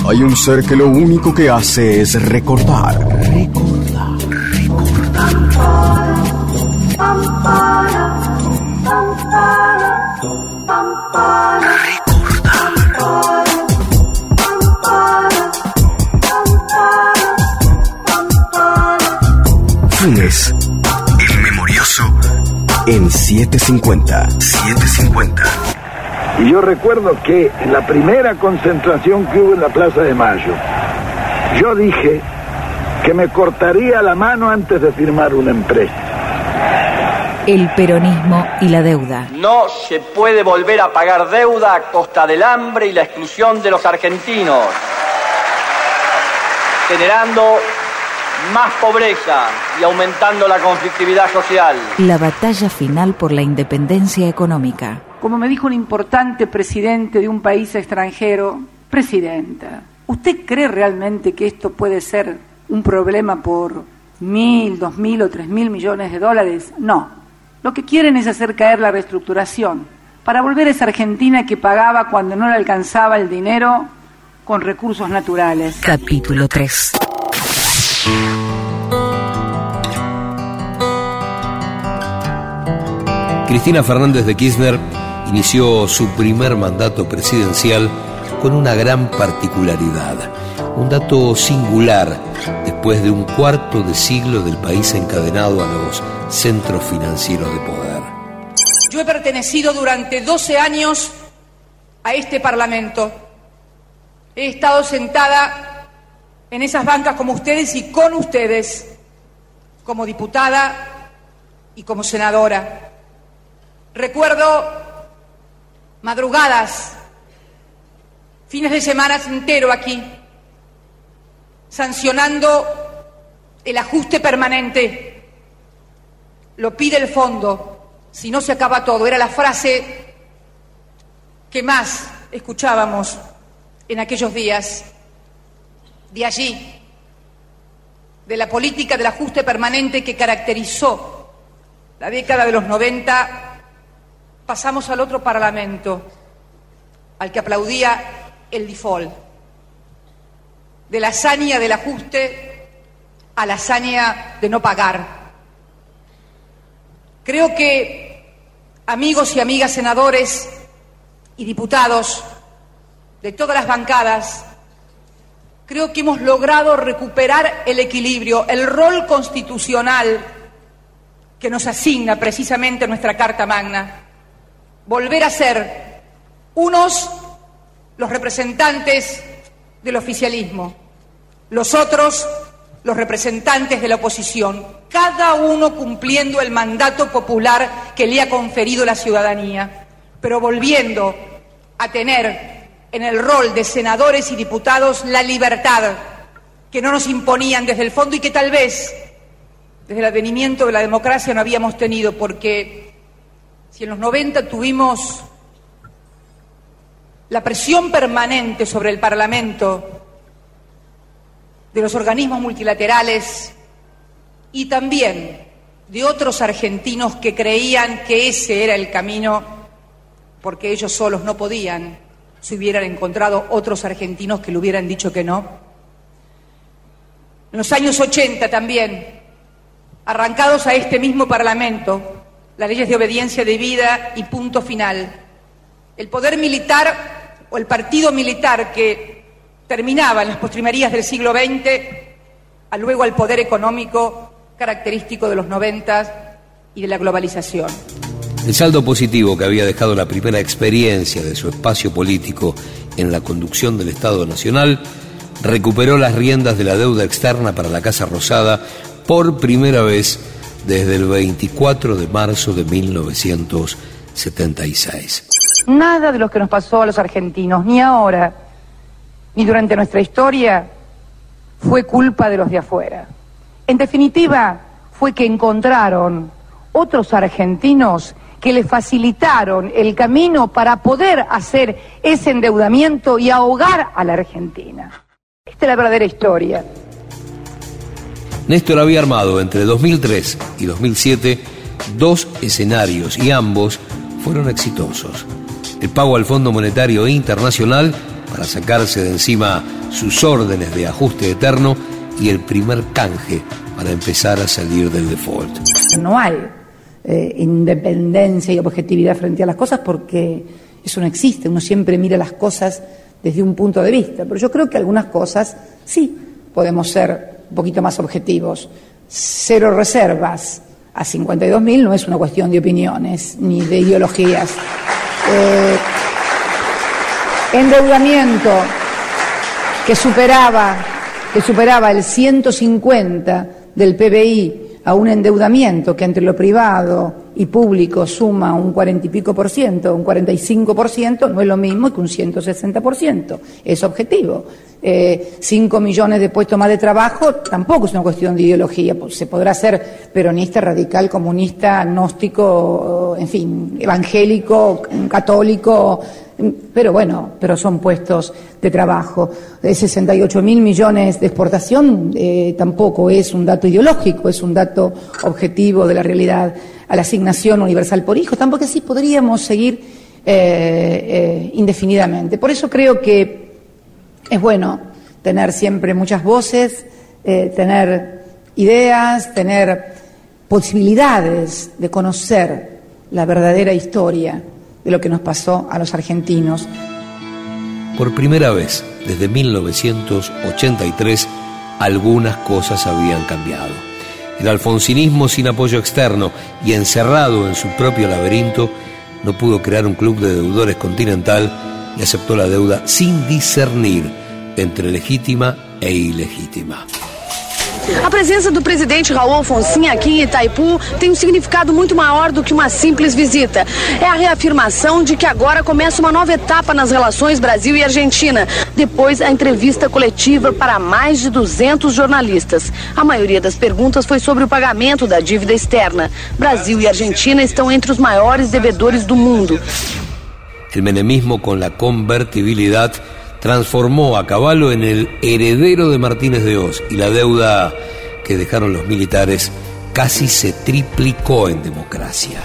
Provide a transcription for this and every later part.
Hay un ser que lo único que hace es recordar. Funes, el memorioso, en 750. Y yo recuerdo que en la primera concentración que hubo en la Plaza de Mayo, yo dije que me cortaría la mano antes de firmar una empresa. El peronismo y la deuda. No se puede volver a pagar deuda a costa del hambre y la exclusión de los argentinos, generando más pobreza y aumentando la conflictividad social. La batalla final por la independencia económica. Como me dijo un importante presidente de un país extranjero, presidenta, ¿usted cree realmente que esto puede ser un problema por 1.000, 2.000 o 3.000 millones de dólares? No. Lo que quieren es hacer caer la reestructuración para volver a esa Argentina que pagaba cuando no le alcanzaba el dinero con recursos naturales. Capítulo 3. Cristina Fernández de Kirchner inició su primer mandato presidencial con una gran particularidad, un dato singular después de un cuarto de siglo del país encadenado a los centros financieros de poder. Yo he pertenecido durante 12 años a este Parlamento. He estado sentada en esas bancas como ustedes y con ustedes, como diputada y como senadora. Recuerdo madrugadas, fines de semana entero aquí, sancionando el ajuste permanente. Lo pide el fondo, si no se acaba todo. Era la frase que más escuchábamos en aquellos días. De allí, de la política del ajuste permanente que caracterizó la década de los 90, pasamos al otro Parlamento, al que aplaudía el default. De la hazaña del ajuste a la hazaña de no pagar. Creo que, amigos y amigas senadores y diputados de todas las bancadas, creo que hemos logrado recuperar el equilibrio, el rol constitucional que nos asigna precisamente nuestra Carta Magna. Volver a ser unos los representantes del oficialismo, los otros los representantes de la oposición, cada uno cumpliendo el mandato popular que le ha conferido la ciudadanía, pero volviendo a tener en el rol de senadores y diputados la libertad que no nos imponían desde el fondo y que tal vez desde el advenimiento de la democracia no habíamos tenido, porque si en los 90 tuvimos la presión permanente sobre el Parlamento de los organismos multilaterales y también de otros argentinos que creían que ese era el camino porque ellos solos no podían, si hubieran encontrado otros argentinos que le hubieran dicho que no. En los años 80 también, arrancados a este mismo Parlamento, las leyes de obediencia debida y punto final. El poder militar o el partido militar que terminaba en las postrimerías del siglo XX, luego al poder económico característico de los 90 y de la globalización. El saldo positivo que había dejado la primera experiencia de su espacio político en la conducción del Estado Nacional recuperó las riendas de la deuda externa para la Casa Rosada por primera vez desde el 24 de marzo de 1976. Nada de lo que nos pasó a los argentinos, ni ahora, ni durante nuestra historia, fue culpa de los de afuera. En definitiva, fue que encontraron otros argentinos que le facilitaron el camino para poder hacer ese endeudamiento y ahogar a la Argentina. Esta es la verdadera historia. Néstor había armado entre 2003 y 2007 2 escenarios y ambos fueron exitosos. El pago al Fondo Monetario Internacional para sacarse de encima sus órdenes de ajuste eterno y el primer canje para empezar a salir del default. No hay independencia y objetividad frente a las cosas porque eso no existe. Uno siempre mira las cosas desde un punto de vista, pero yo creo que algunas cosas sí podemos ser un poquito más objetivos. 0 reservas a 52.000 no es una cuestión de opiniones ni de ideologías. Endeudamiento que superaba el 150 del PBI a un endeudamiento que entre lo privado y público suma un 40 y pico por ciento, un 45%, no es lo mismo que un 160%, es objetivo. 5 millones de puestos más de trabajo tampoco es una cuestión de ideología, se podrá ser peronista, radical, comunista, agnóstico, en fin, evangélico, católico, pero son puestos de trabajo. 68.000 millones de exportación tampoco es un dato ideológico, es un dato objetivo de la realidad. A la asignación universal por hijo, tampoco así podríamos seguir indefinidamente. Por eso creo que es bueno tener siempre muchas voces, tener ideas, tener posibilidades de conocer la verdadera historia de lo que nos pasó a los argentinos. Por primera vez desde 1983, algunas cosas habían cambiado. El alfonsinismo sin apoyo externo y encerrado en su propio laberinto no pudo crear un club de deudores continental y aceptó la deuda sin discernir entre legítima e ilegítima. A presença do presidente Raul Alfonsin aqui em Itaipu tem um significado muito maior do que uma simples visita. É a reafirmação de que agora começa uma nova etapa nas relações Brasil e Argentina, depois a entrevista coletiva para mais de 200 jornalistas. A maioria das perguntas foi sobre o pagamento da dívida externa. Brasil e Argentina estão entre os maiores devedores do mundo. El menemismo con la convertibilidad transformó a Cavallo en el heredero de Martínez de Hoz y la deuda que dejaron los militares casi se triplicó en democracia.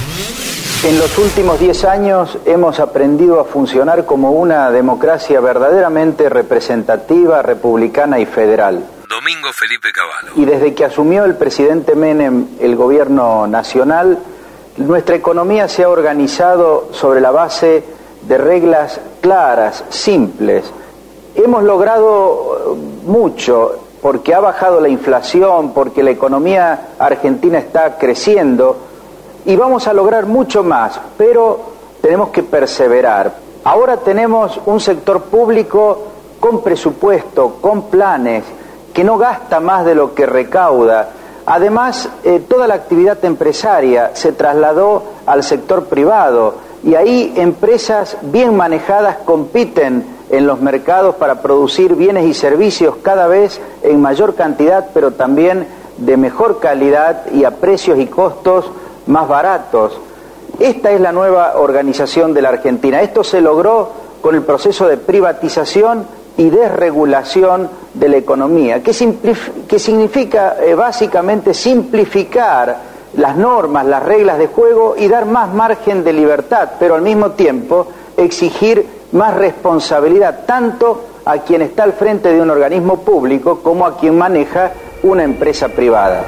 En los últimos 10 años hemos aprendido a funcionar como una democracia verdaderamente representativa, republicana y federal. Domingo Felipe Cavallo. Y desde que asumió el presidente Menem el gobierno nacional, nuestra economía se ha organizado sobre la base de reglas claras, simples. Hemos logrado mucho porque ha bajado la inflación, porque la economía argentina está creciendo y vamos a lograr mucho más, pero tenemos que perseverar. Ahora tenemos un sector público con presupuesto, con planes, que no gasta más de lo que recauda. Además, toda la actividad empresaria se trasladó al sector privado y ahí empresas bien manejadas compiten en los mercados para producir bienes y servicios cada vez en mayor cantidad, pero también de mejor calidad y a precios y costos más baratos. Esta es la nueva organización de la Argentina. Esto se logró con el proceso de privatización y desregulación de la economía, que significa básicamente simplificar las normas, las reglas de juego y dar más margen de libertad, pero al mismo tiempo exigir más responsabilidad, tanto a quien está al frente de un organismo público como a quien maneja una empresa privada.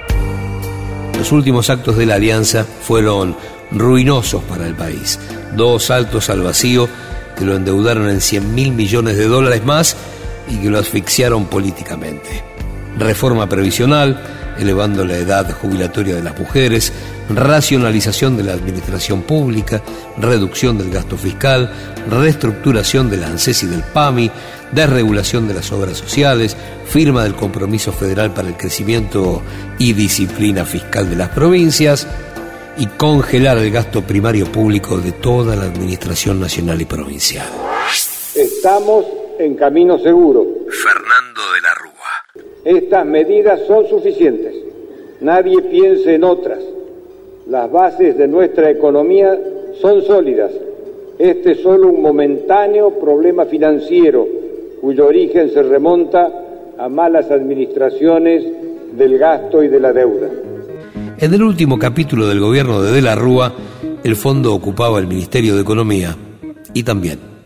Los últimos actos de la alianza fueron ruinosos para el país. 2 saltos al vacío que lo endeudaron en $100.000 millones más y que lo asfixiaron políticamente. Reforma previsional, elevando la edad jubilatoria de las mujeres, racionalización de la administración pública, reducción del gasto fiscal, reestructuración de la ANSES y del PAMI, desregulación de las obras sociales, firma del compromiso federal para el crecimiento y disciplina fiscal de las provincias y congelar el gasto primario público de toda la administración nacional y provincial. Estamos en camino seguro. Fernando de la Rúa. Estas medidas son suficientes. Nadie piense en otras. Las bases de nuestra economía son sólidas. Este es solo un momentáneo problema financiero cuyo origen se remonta a malas administraciones del gasto y de la deuda. En el último capítulo del gobierno de la Rúa, el fondo ocupaba el Ministerio de Economía y también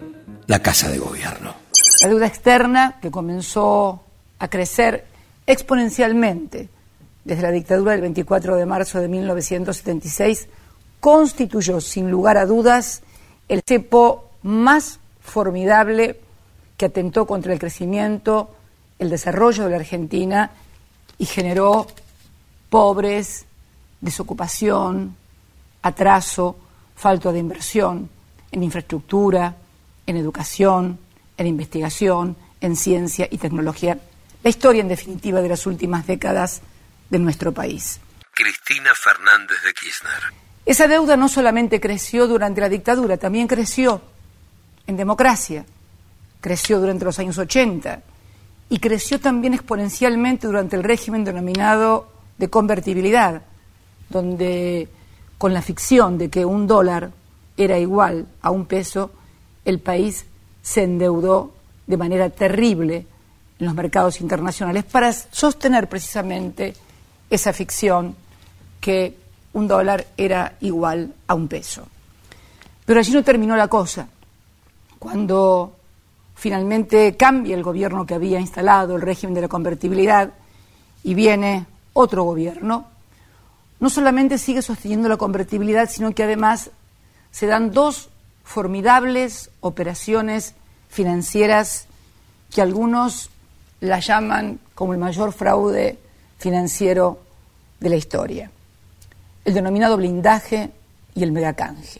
la Casa de Gobierno. La deuda externa, que comenzó a crecer exponencialmente desde la dictadura del 24 de marzo de 1976, constituyó sin lugar a dudas el cepo más formidable que atentó contra el crecimiento, el desarrollo de la Argentina y generó pobres, desocupación, atraso, falta de inversión en infraestructura, en educación, en investigación, en ciencia y tecnología. La historia, en definitiva, de las últimas décadas de nuestro país. Cristina Fernández de Kirchner. Esa deuda no solamente creció durante la dictadura, también creció en democracia, creció durante los años 80 y creció también exponencialmente durante el régimen denominado de convertibilidad, donde con la ficción de que un dólar era igual a un peso, el país se endeudó de manera terrible en los mercados internacionales para sostener precisamente esa ficción que un dólar era igual a un peso. Pero allí no terminó la cosa. Cuando finalmente cambia el gobierno que había instalado el régimen de la convertibilidad y viene otro gobierno, no solamente sigue sosteniendo la convertibilidad, sino que además se dan dos formidables operaciones financieras que algunos la llaman como el mayor fraude financiero de la historia. El denominado blindaje y el megacanje.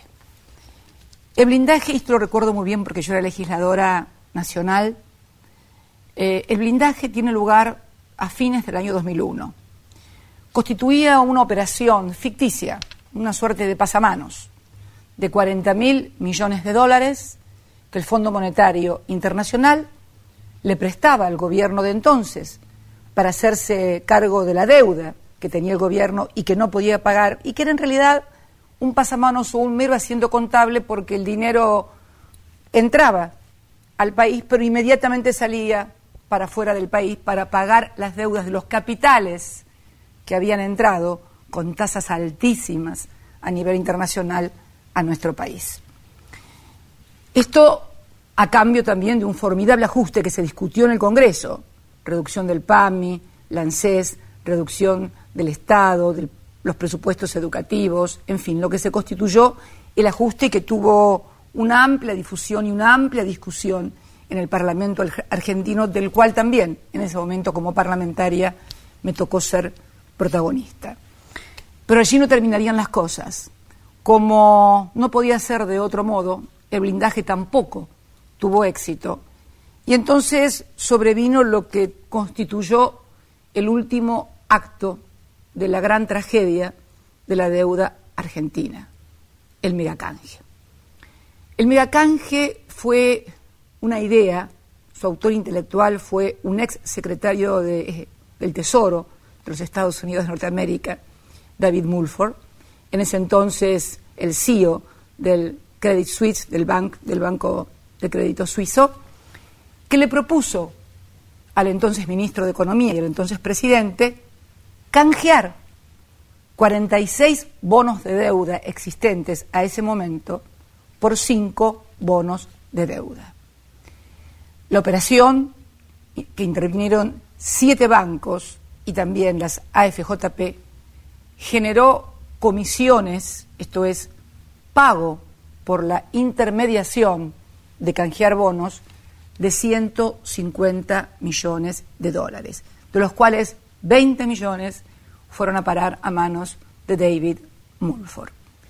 El blindaje, esto lo recuerdo muy bien porque yo era legisladora nacional, el blindaje tiene lugar a fines del año 2001. Constituía una operación ficticia, una suerte de pasamanos, de 40.000 millones de dólares que el Fondo Monetario Internacional le prestaba al gobierno de entonces para hacerse cargo de la deuda que tenía el gobierno y que no podía pagar, y que era en realidad un pasamanos o un mero asiento contable, porque el dinero entraba al país, pero inmediatamente salía para fuera del país para pagar las deudas de los capitales que habían entrado con tasas altísimas a nivel internacional a nuestro país. Esto a cambio también de un formidable ajuste que se discutió en el Congreso, reducción del PAMI, la ANSES, reducción del Estado, de los presupuestos educativos, en fin, lo que se constituyó el ajuste que tuvo una amplia difusión y una amplia discusión en el Parlamento argentino, del cual también, en ese momento como parlamentaria, me tocó ser protagonista. Pero allí no terminarían las cosas. Como no podía ser de otro modo, el blindaje tampoco tuvo éxito. Y entonces sobrevino lo que constituyó el último acto de la gran tragedia de la deuda argentina, el megacanje. El megacanje fue una idea, su autor intelectual fue un ex secretario del Tesoro de los Estados Unidos de Norteamérica, David Mulford, en ese entonces el CEO del Credit Suisse, del Banco de Crédito Suizo, que le propuso al entonces ministro de Economía y al entonces presidente canjear 46 bonos de deuda existentes a ese momento por 5 bonos de deuda. La operación, que intervinieron 7 bancos y también las AFJP, generó comisiones, esto es, pago por la intermediación de canjear bonos de 150 millones de dólares, de los cuales 20 millones fueron a parar a manos de David Mulford.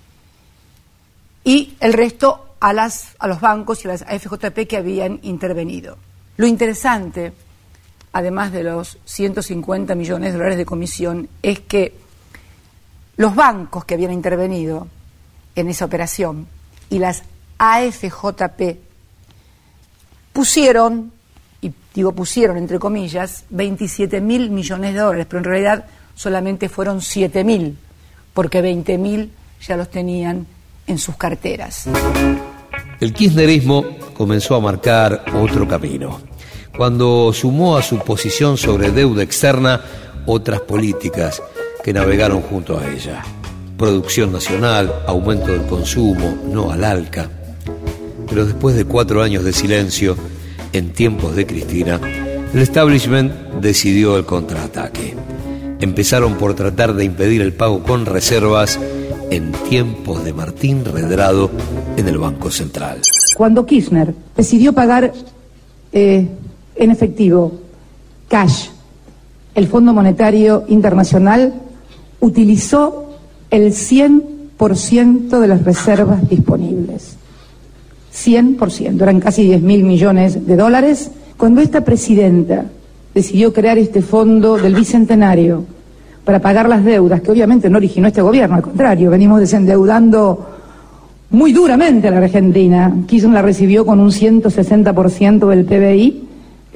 Y el resto a los bancos y a las AFJP que habían intervenido. Lo interesante, además de los 150 millones de dólares de comisión, es que los bancos que habían intervenido en esa operación y las AFJP pusieron, y digo pusieron entre comillas, 27.000 millones de dólares, pero en realidad solamente fueron 7.000, porque 20.000 ya los tenían en sus carteras. El kirchnerismo comenzó a marcar otro camino, cuando sumó a su posición sobre deuda externa otras políticas que navegaron junto a ella. Producción nacional, aumento del consumo, no al ALCA. pero después de 4 años de silencio, en tiempos de Cristina, el establishment decidió el contraataque. Empezaron por tratar de impedir el pago con reservas en tiempos de Martín Redrado en el Banco Central. Cuando Kirchner decidió pagar en efectivo, cash, el Fondo Monetario Internacional utilizó el 100% de las reservas disponibles. 100%, eran casi 10.000 millones de dólares. Cuando esta presidenta decidió crear este fondo del Bicentenario para pagar las deudas, que obviamente no originó este gobierno, al contrario, venimos desendeudando muy duramente a la Argentina. Kirchner la recibió con un 160% del PBI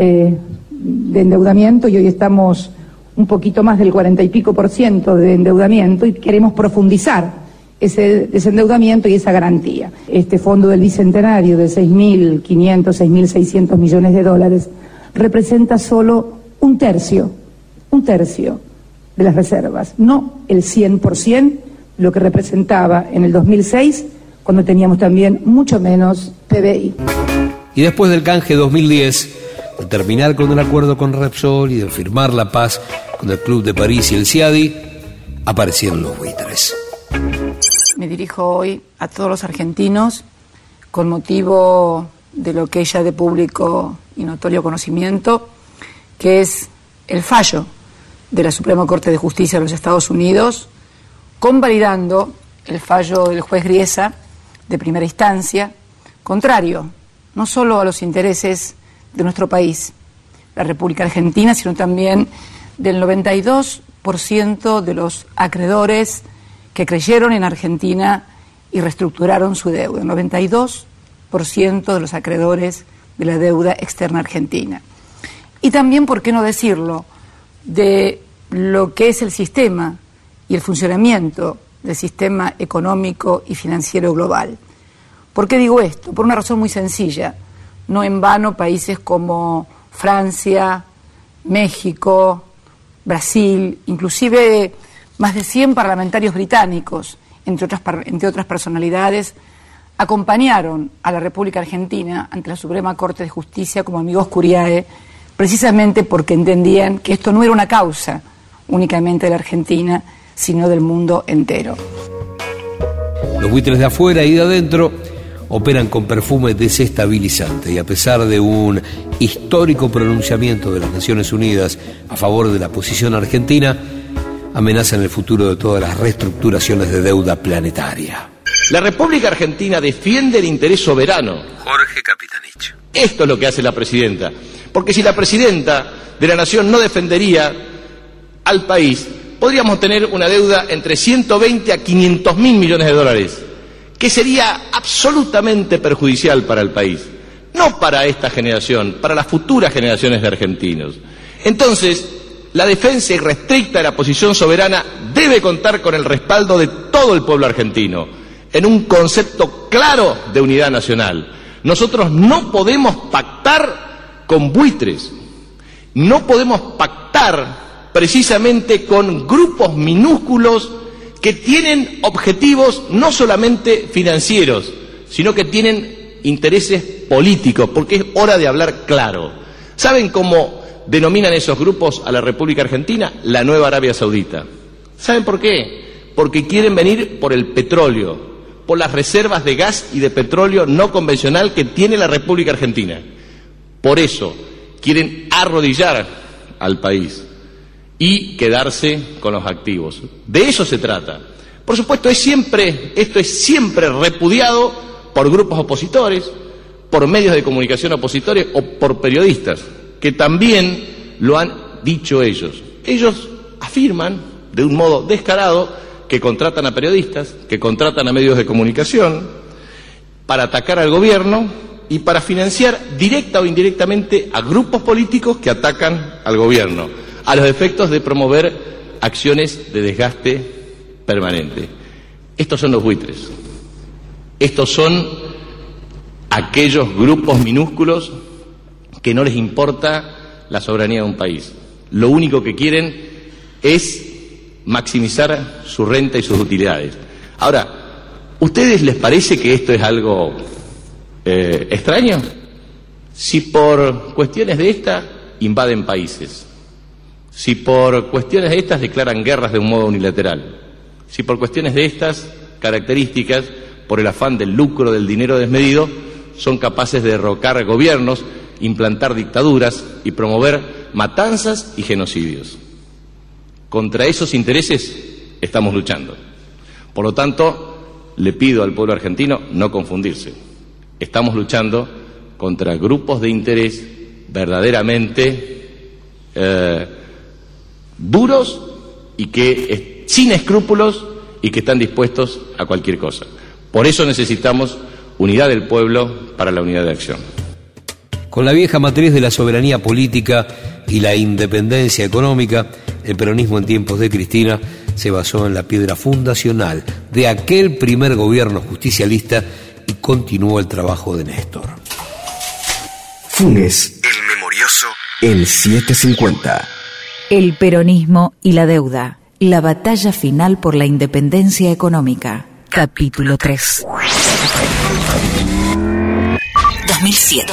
de endeudamiento y hoy estamos un poquito más del 40 y pico % de endeudamiento y queremos profundizar ese desendeudamiento y esa garantía. Este fondo del Bicentenario de 6.500, 6.600 millones de dólares representa solo un tercio de las reservas, no el 100%, lo que representaba en el 2006, cuando teníamos también mucho menos PBI. Y después del canje 2010, de terminar con el acuerdo con Repsol y de firmar la paz con el Club de París y el CIADI, aparecieron los buitres. Me dirijo hoy a todos los argentinos con motivo de lo que es ya de público y notorio conocimiento, que es el fallo de la Suprema Corte de Justicia de los Estados Unidos, convalidando el fallo del juez Griesa de primera instancia, contrario no solo a los intereses de nuestro país, la República Argentina, sino también del 92% de los acreedores que creyeron en Argentina y reestructuraron su deuda, 92% de los acreedores de la deuda externa argentina. Y también, ¿por qué no decirlo?, de lo que es el sistema y el funcionamiento del sistema económico y financiero global. ¿Por qué digo esto? Por una razón muy sencilla. No en vano países como Francia, México, Brasil, inclusive más de 100 parlamentarios británicos, entre otras personalidades, acompañaron a la República Argentina ante la Suprema Corte de Justicia como amigos curiae, precisamente porque entendían que esto no era una causa únicamente de la Argentina, sino del mundo entero. Los buitres de afuera y de adentro operan con perfume desestabilizante y a pesar de un histórico pronunciamiento de las Naciones Unidas a favor de la posición argentina, amenazan el futuro de todas las reestructuraciones de deuda planetaria. La República Argentina defiende el interés soberano. Jorge Capitanich. Esto es lo que hace la presidenta. Porque si la presidenta de la Nación no defendería al país, podríamos tener una deuda entre 120 a 500.000 millones de dólares, que sería absolutamente perjudicial para el país. No para esta generación, para las futuras generaciones de argentinos. Entonces, la defensa irrestricta de la posición soberana debe contar con el respaldo de todo el pueblo argentino, en un concepto claro de unidad nacional. Nosotros no podemos pactar con buitres, no podemos pactar precisamente con grupos minúsculos que tienen objetivos no solamente financieros, sino que tienen intereses políticos, porque es hora de hablar claro. ¿Saben cómo denominan esos grupos a la República Argentina? La nueva Arabia Saudita. ¿Saben por qué? Porque quieren venir por el petróleo, por las reservas de gas y de petróleo no convencional que tiene la República Argentina. Por eso quieren arrodillar al país y quedarse con los activos. De eso se trata. Por supuesto, esto es siempre repudiado por grupos opositores, por medios de comunicación opositores o por periodistas, que también lo han dicho ellos. Ellos afirman de un modo descarado que contratan a periodistas, que contratan a medios de comunicación para atacar al gobierno y para financiar directa o indirectamente a grupos políticos que atacan al gobierno, a los efectos de promover acciones de desgaste permanente. Estos son los buitres. Estos son aquellos grupos minúsculos que no les importa la soberanía de un país. Lo único que quieren es maximizar su renta y sus utilidades. Ahora, ¿ustedes les parece que esto es algo extraño? Si por cuestiones de estas invaden países, si por cuestiones de estas declaran guerras de un modo unilateral, si por cuestiones de estas características, por el afán del lucro, del dinero desmedido, son capaces de derrocar gobiernos, implantar dictaduras y promover matanzas y genocidios. Contra esos intereses estamos luchando. Por lo tanto, le pido al pueblo argentino no confundirse. Estamos luchando contra grupos de interés verdaderamente duros y que sin escrúpulos y que están dispuestos a cualquier cosa. Por eso necesitamos unidad del pueblo para la unidad de acción. Con la vieja matriz de la soberanía política y la independencia económica, el peronismo en tiempos de Cristina se basó en la piedra fundacional de aquel primer gobierno justicialista y continuó el trabajo de Néstor. Funes, el memorioso, en 750. El peronismo y la deuda. La batalla final por la independencia económica. Capítulo 3. 2007.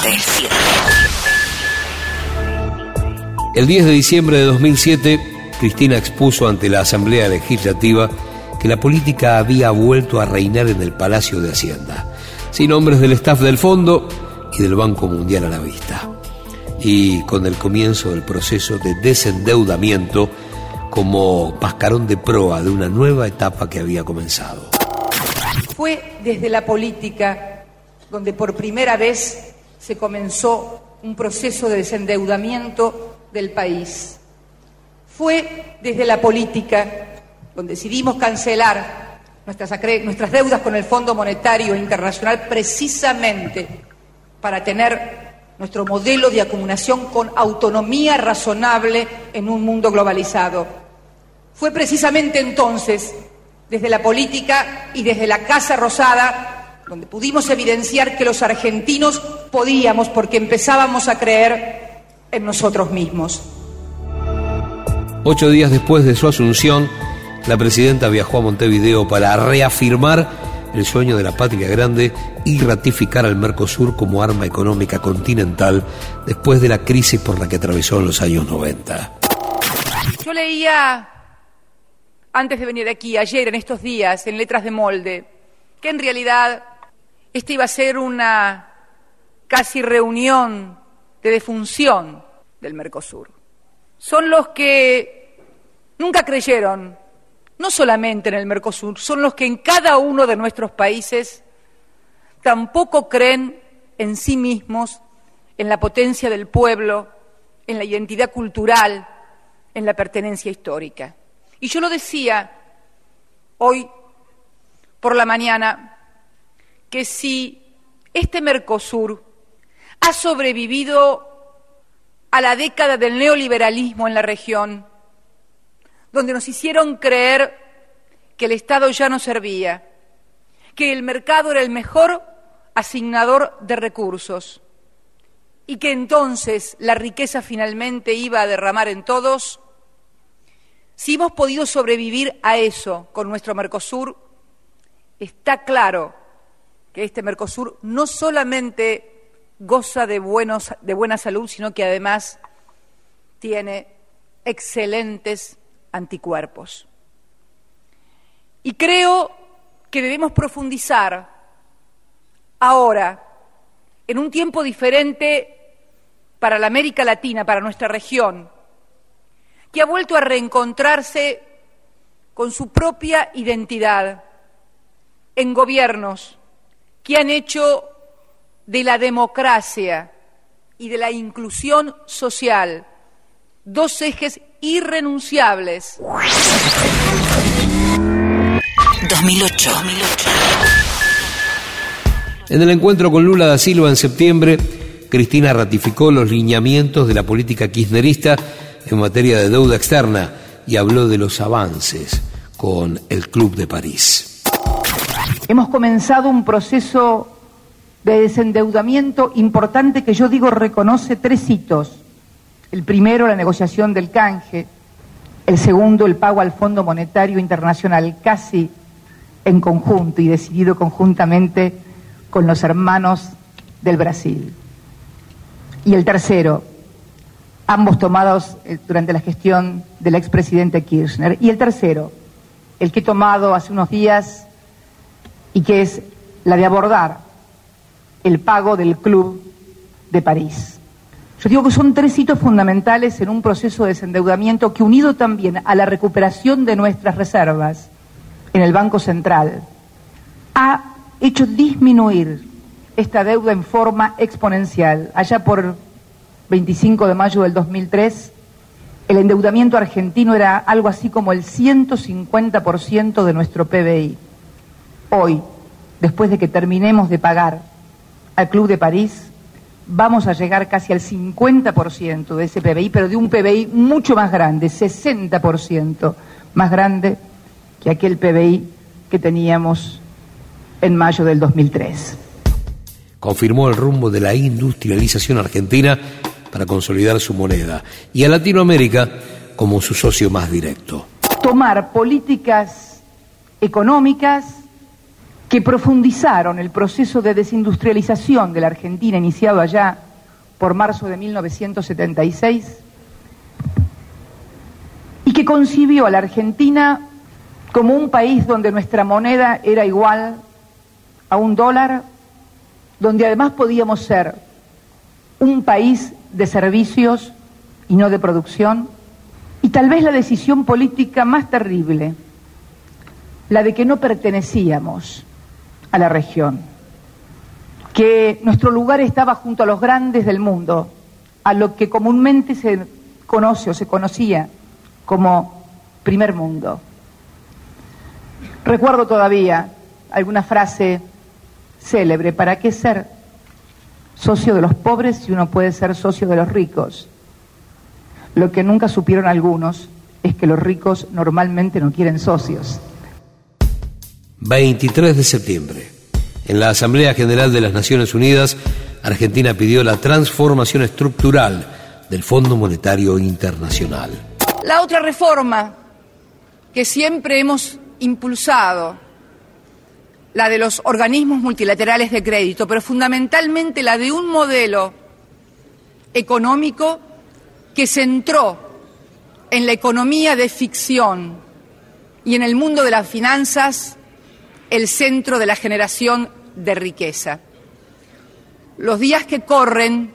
El 10 de diciembre de 2007, Cristina expuso ante la Asamblea Legislativa que la política había vuelto a reinar en el Palacio de Hacienda, sin hombres del staff del Fondo y del Banco Mundial a la vista, y con el comienzo del proceso de desendeudamiento como mascarón de proa de una nueva etapa que había comenzado. Fue desde la política donde por primera vez se comenzó un proceso de desendeudamiento del país. Fue desde la política donde decidimos cancelar nuestras deudas con el Fondo Monetario Internacional precisamente para tener nuestro modelo de acumulación con autonomía razonable en un mundo globalizado. Fue precisamente entonces, desde la política y desde la Casa Rosada, donde pudimos evidenciar que los argentinos podíamos, porque empezábamos a creer en nosotros mismos. 8 días después de su asunción, la presidenta viajó a Montevideo para reafirmar el sueño de la patria grande y ratificar al Mercosur como arma económica continental después de la crisis por la que atravesó en los años 90. Yo leía, antes de venir aquí, ayer, en estos días, en Letras de Molde, que en realidad esta iba a ser una casi reunión de defunción del Mercosur. Son los que nunca creyeron, no solamente en el Mercosur, son los que en cada uno de nuestros países tampoco creen en sí mismos, en la potencia del pueblo, en la identidad cultural, en la pertenencia histórica. Y yo lo decía hoy por la mañana, que si este Mercosur ha sobrevivido a la década del neoliberalismo en la región, donde nos hicieron creer que el Estado ya no servía, que el mercado era el mejor asignador de recursos y que entonces la riqueza finalmente iba a derramar en todos. Si hemos podido sobrevivir a eso con nuestro Mercosur, está claro que este Mercosur no solamente goza de buena salud, sino que además tiene excelentes anticuerpos. Y creo que debemos profundizar ahora, en un tiempo diferente para la América Latina, para nuestra región, que ha vuelto a reencontrarse con su propia identidad, en gobiernos que han hecho de la democracia y de la inclusión social dos ejes irrenunciables. 2008. En el encuentro con Lula da Silva en septiembre, Cristina ratificó los lineamientos de la política kirchnerista en materia de deuda externa y habló de los avances con el Club de París. Hemos comenzado un proceso de desendeudamiento importante que yo digo reconoce 3 hitos. El primero, la negociación del canje. El segundo, el pago al Fondo Monetario Internacional, casi en conjunto y decidido conjuntamente con los hermanos del Brasil. Y el tercero, ambos tomados durante la gestión del expresidente Kirchner. Y el tercero, el que he tomado hace unos días y que es la de abordar el pago del Club de París. Yo digo que son 3 hitos fundamentales en un proceso de desendeudamiento que, unido también a la recuperación de nuestras reservas en el Banco Central, ha hecho disminuir esta deuda en forma exponencial. Allá por 25 de mayo del 2003, el endeudamiento argentino era algo así como el 150% de nuestro PBI. Hoy, después de que terminemos de pagar al Club de París, vamos a llegar casi al 50% de ese PBI, pero de un PBI mucho más grande, 60% más grande que aquel PBI que teníamos en mayo del 2003. Confirmó el rumbo de la industrialización argentina para consolidar su moneda y a Latinoamérica como su socio más directo. Tomar políticas económicas que profundizaron el proceso de desindustrialización de la Argentina iniciado allá por marzo de 1976 y que concibió a la Argentina como un país donde nuestra moneda era igual a $1, donde además podíamos ser un país de servicios y no de producción, y tal vez la decisión política más terrible, la de que no pertenecíamos a la región, que nuestro lugar estaba junto a los grandes del mundo, a lo que comúnmente se conoce o se conocía como primer mundo. Recuerdo todavía alguna frase célebre: ¿para qué ser socio de los pobres si uno puede ser socio de los ricos? Lo que nunca supieron algunos es que los ricos normalmente no quieren socios. 23 de septiembre. En la Asamblea General de las Naciones Unidas, Argentina pidió la transformación estructural del Fondo Monetario Internacional. La otra reforma que siempre hemos impulsado, la de los organismos multilaterales de crédito, pero fundamentalmente la de un modelo económico que centró en la economía de ficción y en el mundo de las finanzas el centro de la generación de riqueza. Los días que corren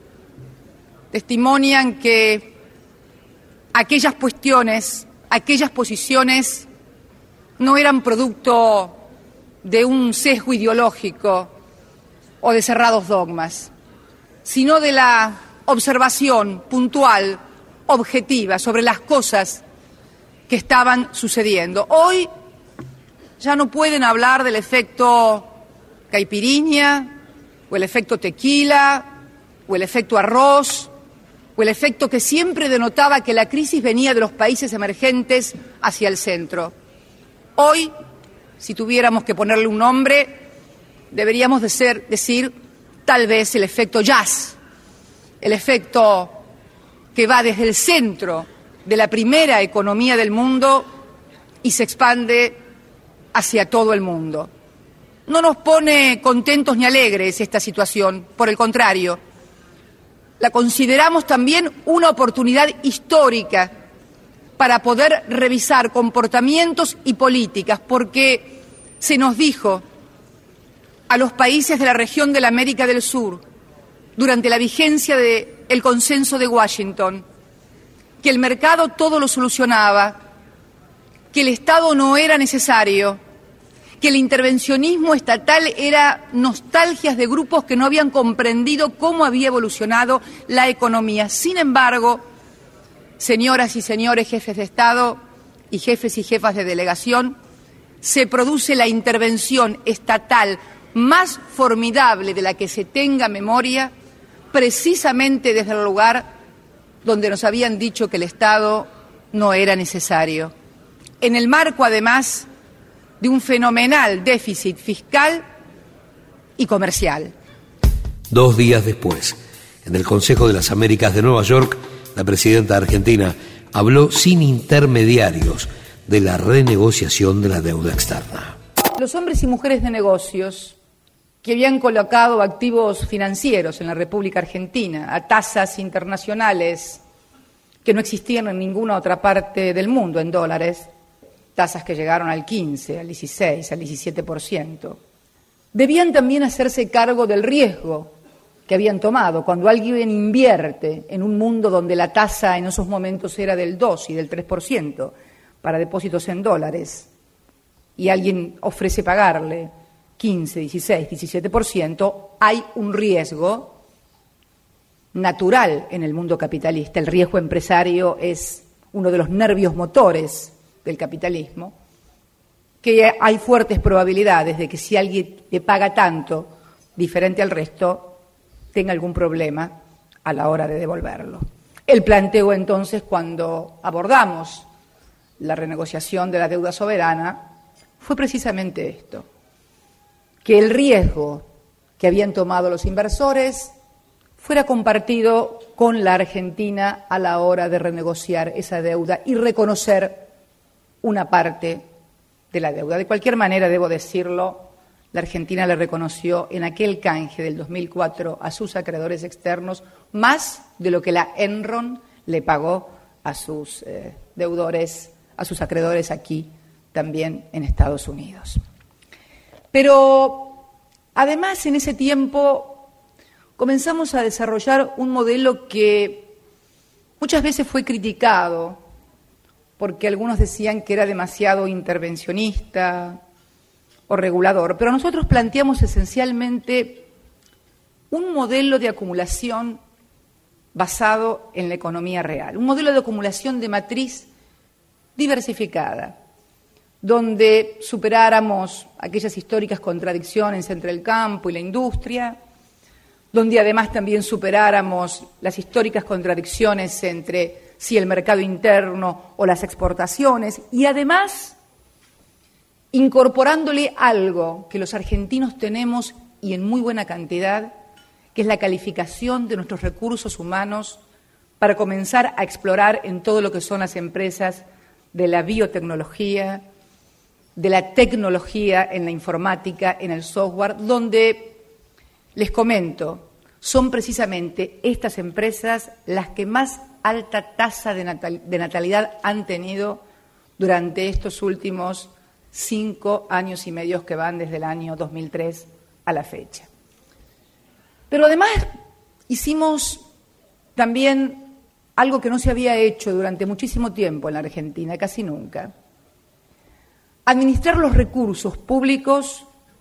testimonian que aquellas cuestiones, aquellas posiciones no eran producto de un sesgo ideológico o de cerrados dogmas, sino de la observación puntual, objetiva, sobre las cosas que estaban sucediendo. Hoy ya no pueden hablar del efecto caipirinha, o el efecto tequila, o el efecto arroz, o el efecto que siempre denotaba que la crisis venía de los países emergentes hacia el centro. Hoy, si tuviéramos que ponerle un nombre, deberíamos decir tal vez el efecto jazz, el efecto que va desde el centro de la primera economía del mundo y se expande hacia todo el mundo. No nos pone contentos ni alegres esta situación, por el contrario, la consideramos también una oportunidad histórica para poder revisar comportamientos y políticas, porque se nos dijo a los países de la región de la América del Sur, durante la vigencia del consenso de Washington, que el mercado todo lo solucionaba, que el Estado no era necesario, que el intervencionismo estatal era nostalgias de grupos que no habían comprendido cómo había evolucionado la economía. Sin embargo, señoras y señores jefes de Estado y jefes y jefas de delegación, se produce la intervención estatal más formidable de la que se tenga memoria, precisamente desde el lugar donde nos habían dicho que el Estado no era necesario. En el marco, además, de un fenomenal déficit fiscal y comercial. 2 días después, en el Consejo de las Américas de Nueva York, la presidenta argentina habló sin intermediarios de la renegociación de la deuda externa. Los hombres y mujeres de negocios que habían colocado activos financieros en la República Argentina a tasas internacionales que no existían en ninguna otra parte del mundo en dólares, tasas que llegaron al 15, al 16, al 17%. Debían también hacerse cargo del riesgo que habían tomado. Cuando alguien invierte en un mundo donde la tasa en esos momentos era del 2 y del 3% para depósitos en dólares, y alguien ofrece pagarle 15, 16, 17%, hay un riesgo natural en el mundo capitalista. El riesgo empresario es uno de los nervios motores del capitalismo, que hay fuertes probabilidades de que si alguien le paga tanto, diferente al resto, tenga algún problema a la hora de devolverlo. El planteo entonces, cuando abordamos la renegociación de la deuda soberana, fue precisamente esto, que el riesgo que habían tomado los inversores fuera compartido con la Argentina a la hora de renegociar esa deuda y reconocer una parte de la deuda. De cualquier manera, debo decirlo, la Argentina le reconoció en aquel canje del 2004 a sus acreedores externos más de lo que la Enron le pagó a sus deudores, a sus acreedores aquí, también en Estados Unidos. Pero, además, en ese tiempo comenzamos a desarrollar un modelo que muchas veces fue criticado porque algunos decían que era demasiado intervencionista o regulador, pero nosotros planteamos esencialmente un modelo de acumulación basado en la economía real, un modelo de acumulación de matriz diversificada, donde superáramos aquellas históricas contradicciones entre el campo y la industria, donde además también superáramos las históricas contradicciones entre si el mercado interno o las exportaciones, y además incorporándole algo que los argentinos tenemos y en muy buena cantidad, que es la calificación de nuestros recursos humanos para comenzar a explorar en todo lo que son las empresas de la biotecnología, de la tecnología en la informática, en el software, donde, les comento, son precisamente estas empresas las que más alta tasa de natalidad han tenido durante estos últimos 5 años y medio que van desde el año 2003 a la fecha. Pero además hicimos también algo que no se había hecho durante muchísimo tiempo en la Argentina, casi nunca: administrar los recursos públicos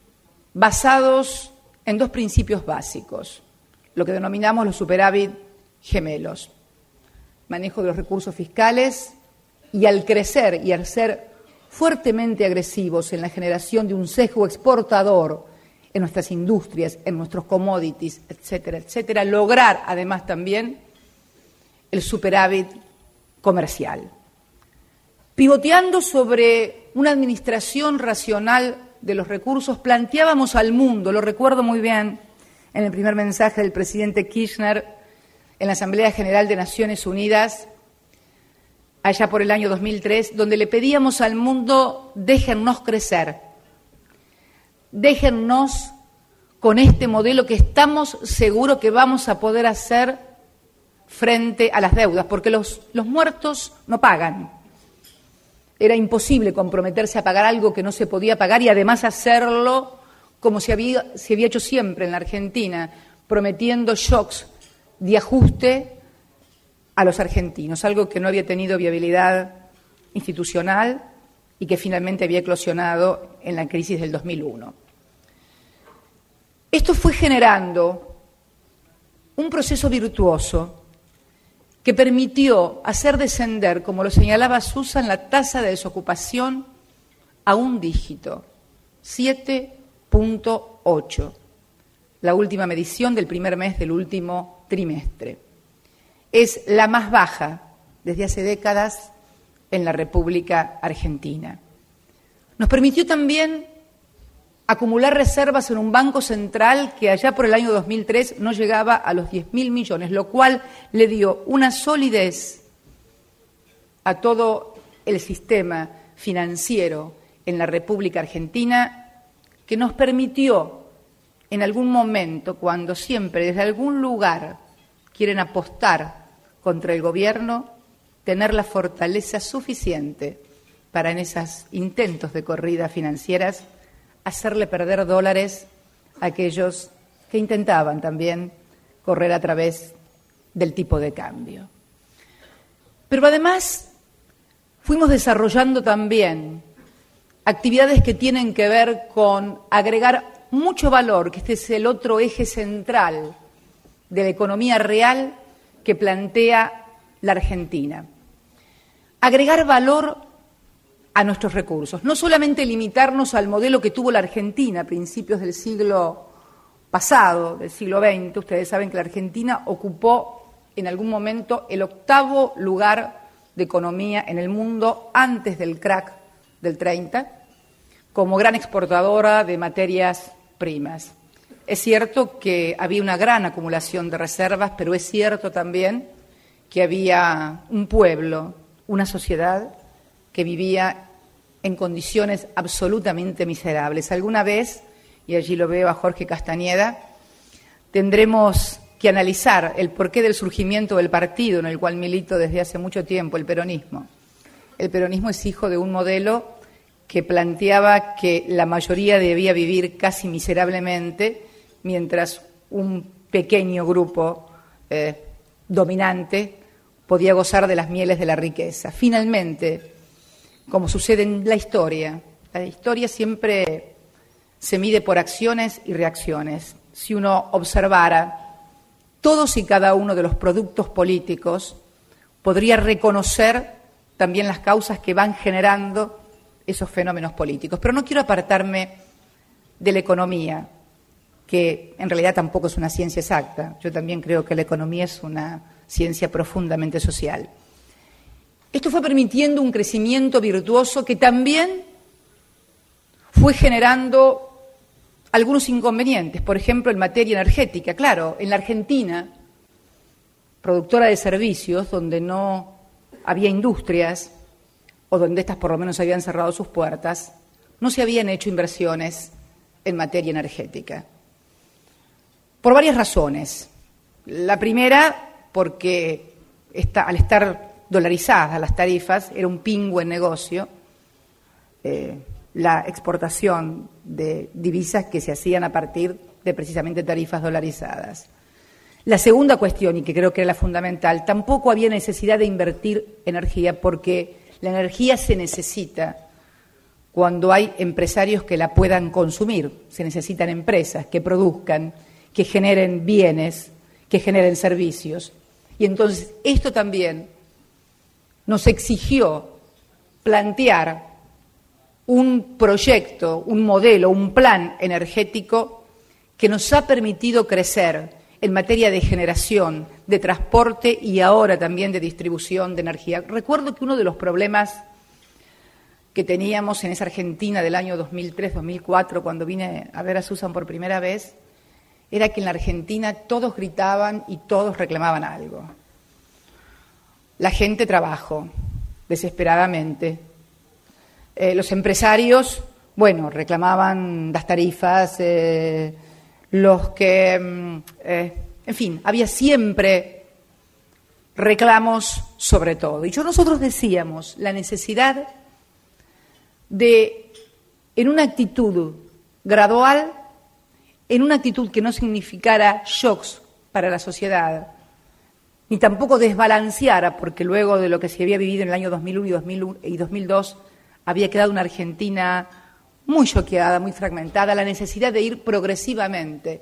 basados en 2 principios básicos, lo que denominamos los superávit gemelos: manejo de los recursos fiscales, y al crecer y al ser fuertemente agresivos en la generación de un sesgo exportador en nuestras industrias, en nuestros commodities, etcétera, etcétera, lograr además también el superávit comercial. Pivoteando sobre una administración racional de los recursos, planteábamos al mundo, lo recuerdo muy bien en el primer mensaje del presidente Kirchner en la Asamblea General de Naciones Unidas, allá por el año 2003, donde le pedíamos al mundo: déjennos crecer, déjennos con este modelo que estamos seguros que vamos a poder hacer frente a las deudas, porque los muertos no pagan. Era imposible comprometerse a pagar algo que no se podía pagar y además hacerlo como se había hecho siempre en la Argentina, prometiendo shocks de ajuste a los argentinos, algo que no había tenido viabilidad institucional y que finalmente había eclosionado en la crisis del 2001. Esto fue generando un proceso virtuoso que permitió hacer descender, como lo señalaba Susan, la tasa de desocupación a un dígito, 7.8, la última medición del primer mes del último trimestre. Es la más baja desde hace décadas en la República Argentina. Nos permitió también acumular reservas en un banco central que allá por el año 2003 no llegaba a los 10.000 millones, lo cual le dio una solidez a todo el sistema financiero en la República Argentina que nos permitió en algún momento, cuando siempre desde algún lugar quieren apostar contra el gobierno, tener la fortaleza suficiente para en esos intentos de corridas financieras hacerle perder dólares a aquellos que intentaban también correr a través del tipo de cambio. Pero además fuimos desarrollando también actividades que tienen que ver con agregar mucho valor, que este es el otro eje central de la economía real que plantea la Argentina. Agregar valor a nuestros recursos, no solamente limitarnos al modelo que tuvo la Argentina a principios del siglo pasado, del siglo XX. Ustedes saben que la Argentina ocupó en algún momento el 8º lugar de economía en el mundo antes del crack del 30, como gran exportadora de materias primas. Es cierto que había una gran acumulación de reservas, pero es cierto también que había un pueblo, una sociedad que vivía en condiciones absolutamente miserables. Alguna vez, y allí lo veo a Jorge Castañeda, tendremos que analizar el porqué del surgimiento del partido en el cual milito desde hace mucho tiempo, el peronismo. El peronismo es hijo de un modelo que planteaba que la mayoría debía vivir casi miserablemente, mientras un pequeño grupo dominante podía gozar de las mieles de la riqueza. Finalmente, como sucede en la historia siempre se mide por acciones y reacciones. Si uno observara todos y cada uno de los productos políticos, podría reconocer también las causas que van generando esos fenómenos políticos. Pero no quiero apartarme de la economía, que en realidad tampoco es una ciencia exacta. Yo también creo que la economía es una ciencia profundamente social. Esto fue permitiendo un crecimiento virtuoso que también fue generando algunos inconvenientes, por ejemplo, en materia energética. Claro, en la Argentina, productora de servicios, donde no había industrias, o donde estas por lo menos habían cerrado sus puertas, no se habían hecho inversiones en materia energética. Por varias razones. La primera, porque al estar dolarizadas las tarifas, era un pingüe negocio la exportación de divisas que se hacían a partir de precisamente tarifas dolarizadas. La segunda cuestión, y que creo que era la fundamental, tampoco había necesidad de invertir energía, porque la energía se necesita cuando hay empresarios que la puedan consumir. Se necesitan empresas que produzcan, que generen bienes, que generen servicios. Y entonces esto también nos exigió plantear un proyecto, un modelo, un plan energético que nos ha permitido crecer en materia de generación, de transporte y ahora también de distribución de energía. Recuerdo que uno de los problemas que teníamos en esa Argentina del año 2003-2004, cuando vine a ver a Susan por primera vez, era que en la Argentina todos gritaban y todos reclamaban algo. La gente trabajó desesperadamente. Los empresarios, reclamaban las tarifas, los que, en fin, había siempre reclamos sobre todo. Y nosotros decíamos la necesidad de, en una actitud gradual, en una actitud que no significara shocks para la sociedad, ni tampoco desbalanceara, porque luego de lo que se había vivido en el año 2001 y 2002, había quedado una Argentina muy choqueada, muy fragmentada, la necesidad de ir progresivamente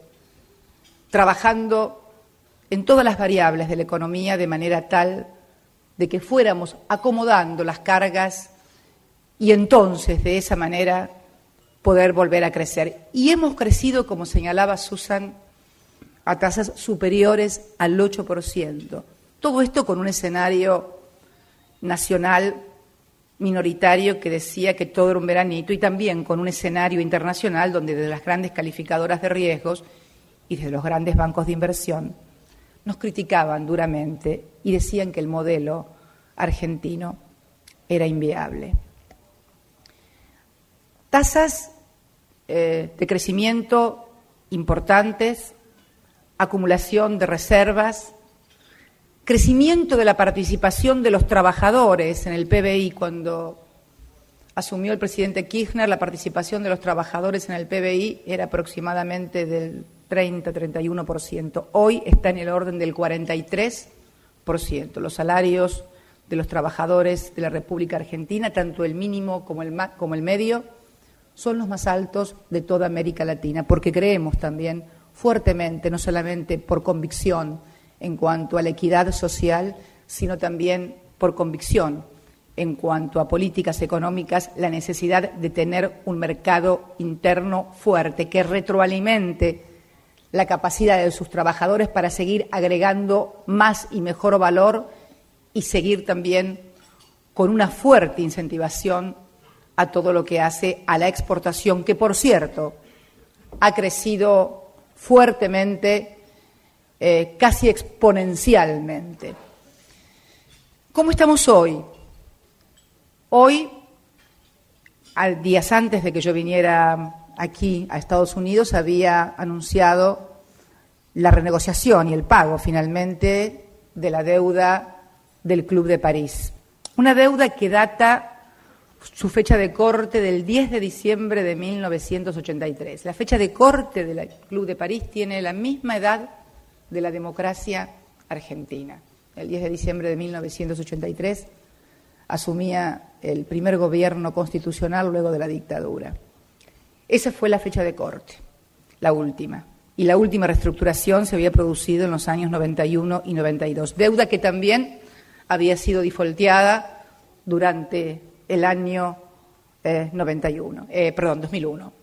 trabajando en todas las variables de la economía de manera tal de que fuéramos acomodando las cargas y entonces de esa manera poder volver a crecer. Y hemos crecido, como señalaba Susan, a tasas superiores al 8%. Todo esto con un escenario nacional minoritario que decía que todo era un veranito y también con un escenario internacional donde desde las grandes calificadoras de riesgos y desde los grandes bancos de inversión nos criticaban duramente y decían que el modelo argentino era inviable. Tasas de crecimiento importantes, acumulación de reservas, crecimiento de la participación de los trabajadores en el PBI. Cuando asumió el presidente Kirchner, la participación de los trabajadores en el PBI era aproximadamente del 30-31%. Hoy está en el orden del 43%. Los salarios de los trabajadores de la República Argentina, tanto el mínimo como el medio, son los más altos de toda América Latina, porque creemos también fuertemente, no solamente por convicción en cuanto a la equidad social, sino también por convicción en cuanto a políticas económicas, la necesidad de tener un mercado interno fuerte que retroalimente la capacidad de sus trabajadores para seguir agregando más y mejor valor y seguir también con una fuerte incentivación a todo lo que hace a la exportación, que por cierto ha crecido fuertemente, casi exponencialmente. ¿Cómo estamos hoy? Hoy, días antes de que yo viniera aquí a Estados Unidos, había anunciado la renegociación y el pago finalmente de la deuda del Club de París. Una deuda que data su fecha de corte del 10 de diciembre de 1983. La fecha de corte del Club de París tiene la misma edad de la democracia argentina. El 10 de diciembre de 1983 asumía el primer gobierno constitucional luego de la dictadura. Esa fue la fecha de corte, la última. Y la última reestructuración se había producido en los años 91 y 92. Deuda que también había sido defaulteada durante el año 2001.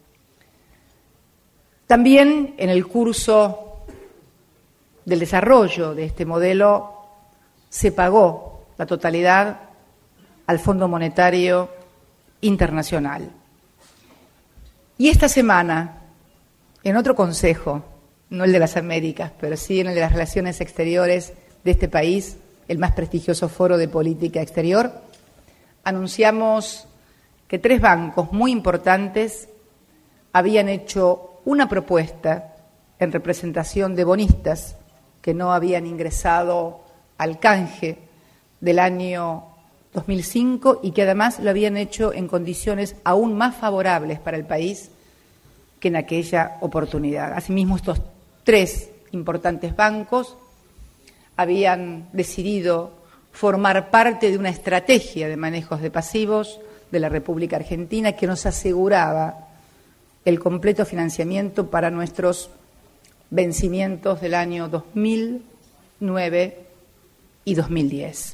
También en el curso del desarrollo de este modelo se pagó la totalidad al Fondo Monetario Internacional. Y esta semana, en otro consejo, no el de las Américas, pero sí en el de las relaciones exteriores de este país, el más prestigioso foro de política exterior, anunciamos que 3 bancos muy importantes habían hecho una propuesta en representación de bonistas que no habían ingresado al canje del año 2005 y que además lo habían hecho en condiciones aún más favorables para el país que en aquella oportunidad. Asimismo, estos 3 importantes bancos habían decidido formar parte de una estrategia de manejos de pasivos de la República Argentina que nos aseguraba el completo financiamiento para nuestros vencimientos del año 2009 y 2010.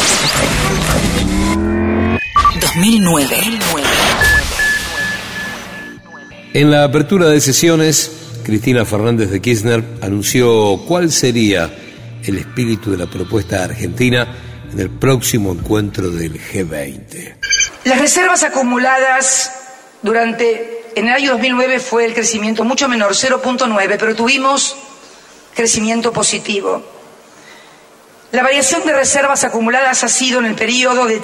2009. En la apertura de sesiones, Cristina Fernández de Kirchner anunció cuál sería el espíritu de la propuesta argentina en el próximo encuentro del G20. Las reservas acumuladas en el año 2009 fue el crecimiento mucho menor, 0.9, pero tuvimos crecimiento positivo. La variación de reservas acumuladas ha sido en el periodo de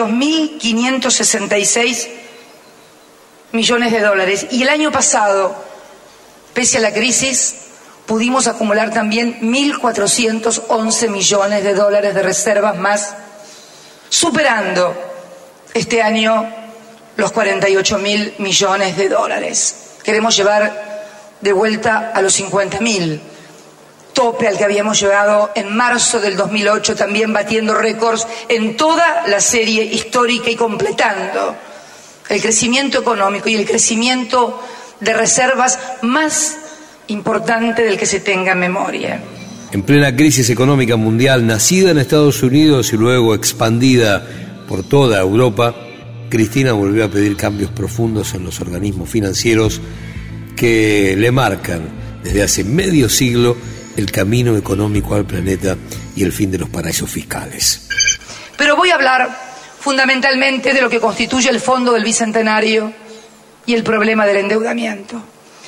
32.566 millones de dólares. Y el año pasado, pese a la crisis, pudimos acumular también 1.411 millones de dólares de reservas más, superando este año los 48.000 millones de dólares. Queremos llevar de vuelta a los 50.000, tope al que habíamos llegado en marzo del 2008, también batiendo récords en toda la serie histórica y completando el crecimiento económico y el crecimiento de reservas más importante del que se tenga memoria. En plena crisis económica mundial, nacida en Estados Unidos y luego expandida por toda Europa, Cristina volvió a pedir cambios profundos en los organismos financieros que le marcan desde hace medio siglo el camino económico al planeta y el fin de los paraísos fiscales. Pero voy a hablar fundamentalmente de lo que constituye el Fondo del Bicentenario y el problema del endeudamiento.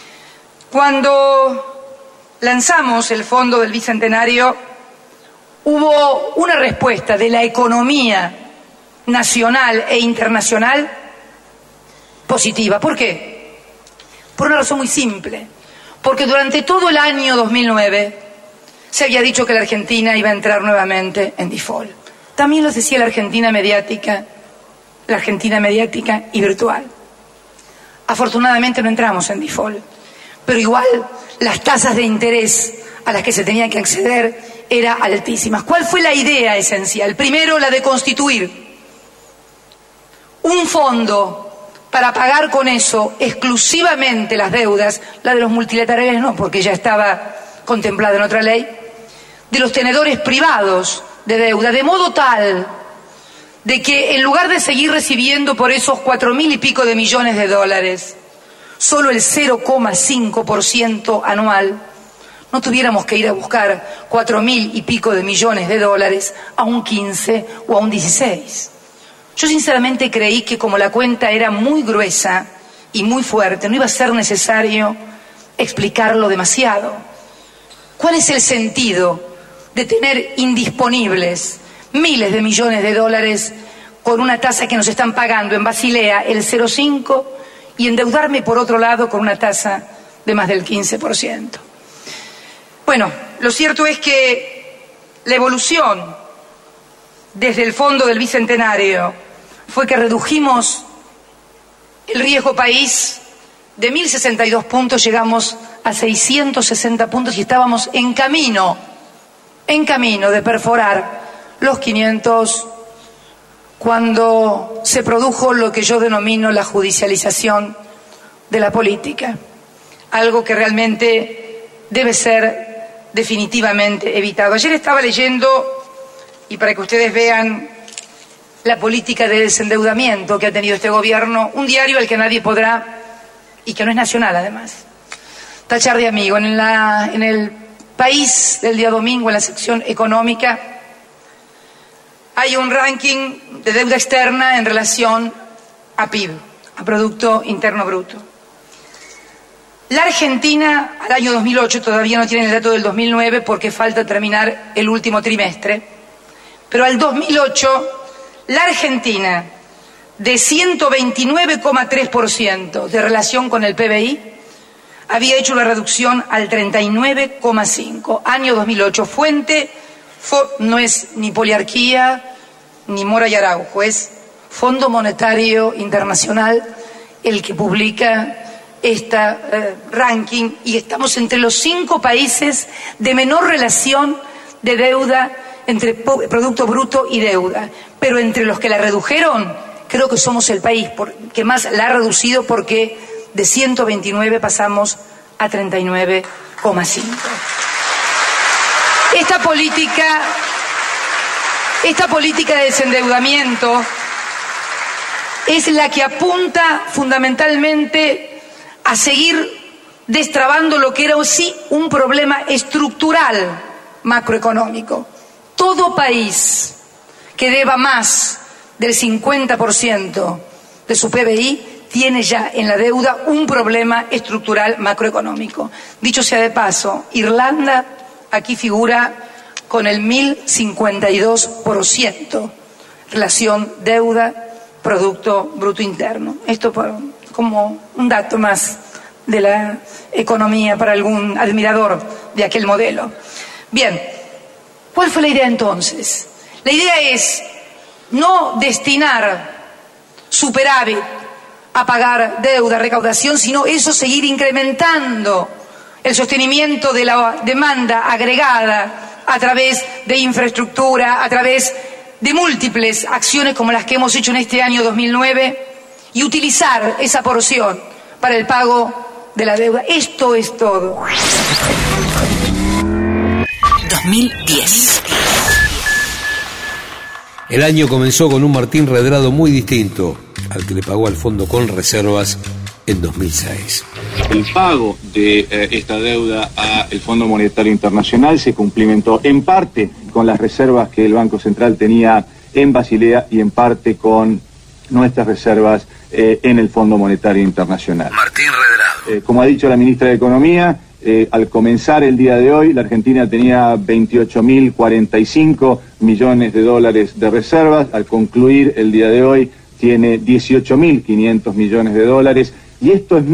Cuando lanzamos el Fondo del Bicentenario, hubo una respuesta de la economía nacional e internacional positiva. ¿Por qué? Por una razón muy simple. porque durante todo el año 2009 se había dicho que la Argentina iba a entrar nuevamente en default. También lo decía la Argentina mediática y virtual. Afortunadamente no entramos en default, pero igual las tasas de interés a las que se tenía que acceder eran altísimas. ¿Cuál fue la idea esencial? Primero, la de constituir un fondo para pagar con eso exclusivamente las deudas, la de los multilaterales no, porque ya estaba contemplada en otra ley, de los tenedores privados de deuda, de modo tal de que en lugar de seguir recibiendo por esos 4.000 y pico de millones de dólares, solo el 0,5% anual, no tuviéramos que ir a buscar 4.000 y pico de millones de dólares a un 15 o a un 16. Yo sinceramente creí que como la cuenta era muy gruesa y muy fuerte, no iba a ser necesario explicarlo demasiado. ¿Cuál es el sentido de tener indisponibles miles de millones de dólares con una tasa que nos están pagando en Basilea el 0,5 y endeudarme por otro lado con una tasa de más del 15%? Bueno, lo cierto es que la evolución desde el Fondo del Bicentenario fue que redujimos el riesgo país de 1.062 puntos, llegamos a 660 puntos y estábamos en camino de perforar los 500 cuando se produjo lo que yo denomino la judicialización de la política, algo que realmente debe ser definitivamente evitado. Ayer estaba leyendo, y para que ustedes vean la política de desendeudamiento que ha tenido este gobierno, un diario al que nadie podrá, y que no es nacional además, tachar de amigo. En el País del día domingo, en la sección económica, hay un ranking de deuda externa en relación a PIB, a Producto Interno Bruto. La Argentina, al año 2008, todavía no tiene el dato del 2009 porque falta terminar el último trimestre, pero al 2008, la Argentina, de 129,3% de relación con el PBI, había hecho una reducción al 39,5%. Año 2008. Fuente no es ni Poliarquía ni Mora y Araujo, es Fondo Monetario Internacional el que publica esta ranking, y estamos entre los 5 países de menor relación de deuda entre Producto Bruto y deuda, pero entre los que la redujeron, creo que somos el país que más la ha reducido, porque de 129 pasamos a 39,5. Esta política de desendeudamiento es la que apunta fundamentalmente a seguir destrabando lo que era sí un problema estructural macroeconómico. Todo país que deba más del 50% de su PBI tiene ya en la deuda un problema estructural macroeconómico. Dicho sea de paso, Irlanda aquí figura con el 1052% relación deuda-producto bruto interno. Esto como un dato más de la economía para algún admirador de aquel modelo. Bien, ¿cuál fue la idea entonces? La idea es no destinar superávit a pagar deuda, recaudación, sino eso, seguir incrementando el sostenimiento de la demanda agregada a través de infraestructura, a través de múltiples acciones como las que hemos hecho en este año 2009, y utilizar esa porción para el pago de la deuda. Esto es todo. 2010. El año comenzó con un Martín Redrado muy distinto al que le pagó al fondo con reservas en 2006. El pago de esta deuda al Fondo Monetario Internacional se cumplimentó en parte con las reservas que el Banco Central tenía en Basilea y en parte con nuestras reservas en el Fondo Monetario Internacional. Martín Redrado. Como ha dicho la ministra de Economía, al comenzar el día de hoy, la Argentina tenía 28.045 millones de dólares de reservas. Al concluir el día de hoy, tiene 18.500 millones de dólares. Y esto es más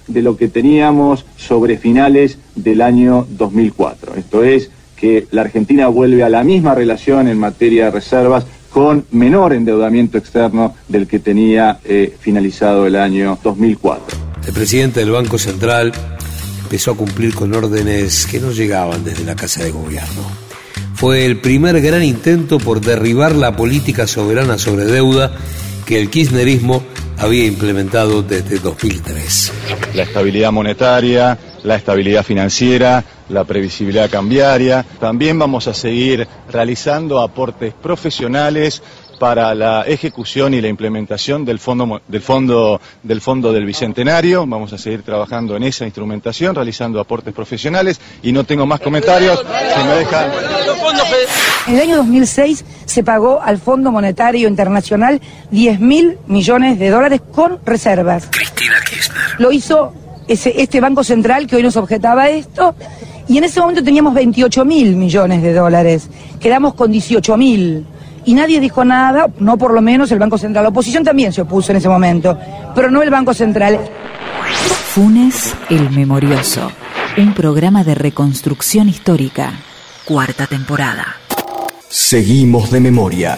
de lo que teníamos sobre finales del año 2004. Esto es, que la Argentina vuelve a la misma relación en materia de reservas, con menor endeudamiento externo del que tenía finalizado el año 2004. El presidente del Banco Central empezó a cumplir con órdenes que no llegaban desde la Casa de Gobierno. Fue el primer gran intento por derribar la política soberana sobre deuda que el kirchnerismo había implementado desde 2003. La estabilidad monetaria, la estabilidad financiera, la previsibilidad cambiaria. También vamos a seguir realizando aportes profesionales para la ejecución y la implementación del fondo del Bicentenario. Vamos a seguir trabajando en esa instrumentación, realizando aportes profesionales, y no tengo más comentarios. Si me dejan... En el año 2006 se pagó al Fondo Monetario Internacional 10.000 millones de dólares con reservas. Cristina Kirchner. Lo hizo este Banco Central que hoy nos objetaba esto, y en ese momento teníamos 28.000 millones de dólares. Quedamos con 18.000. Y nadie dijo nada, no por lo menos el Banco Central. La oposición también se opuso en ese momento, pero no el Banco Central. Funes el Memorioso, un programa de reconstrucción histórica, 4ª temporada. Seguimos de memoria.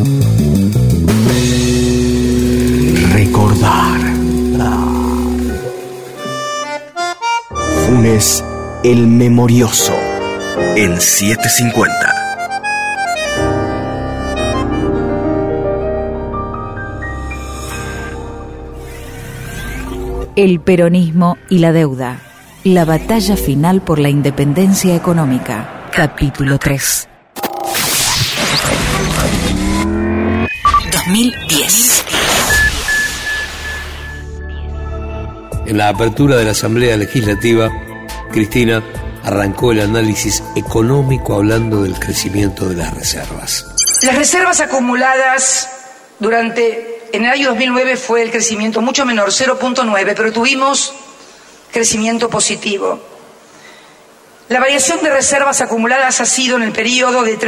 Recordar. Funes el Memorioso, en 750. El peronismo y la deuda. La batalla final por la independencia económica. Capítulo 3. 2010. En la apertura de la Asamblea Legislativa, Cristina arrancó el análisis económico hablando del crecimiento de las reservas. Las reservas acumuladas en el año 2009 fue el crecimiento mucho menor, 0.9, pero tuvimos crecimiento positivo. La variación de reservas acumuladas ha sido en el periodo de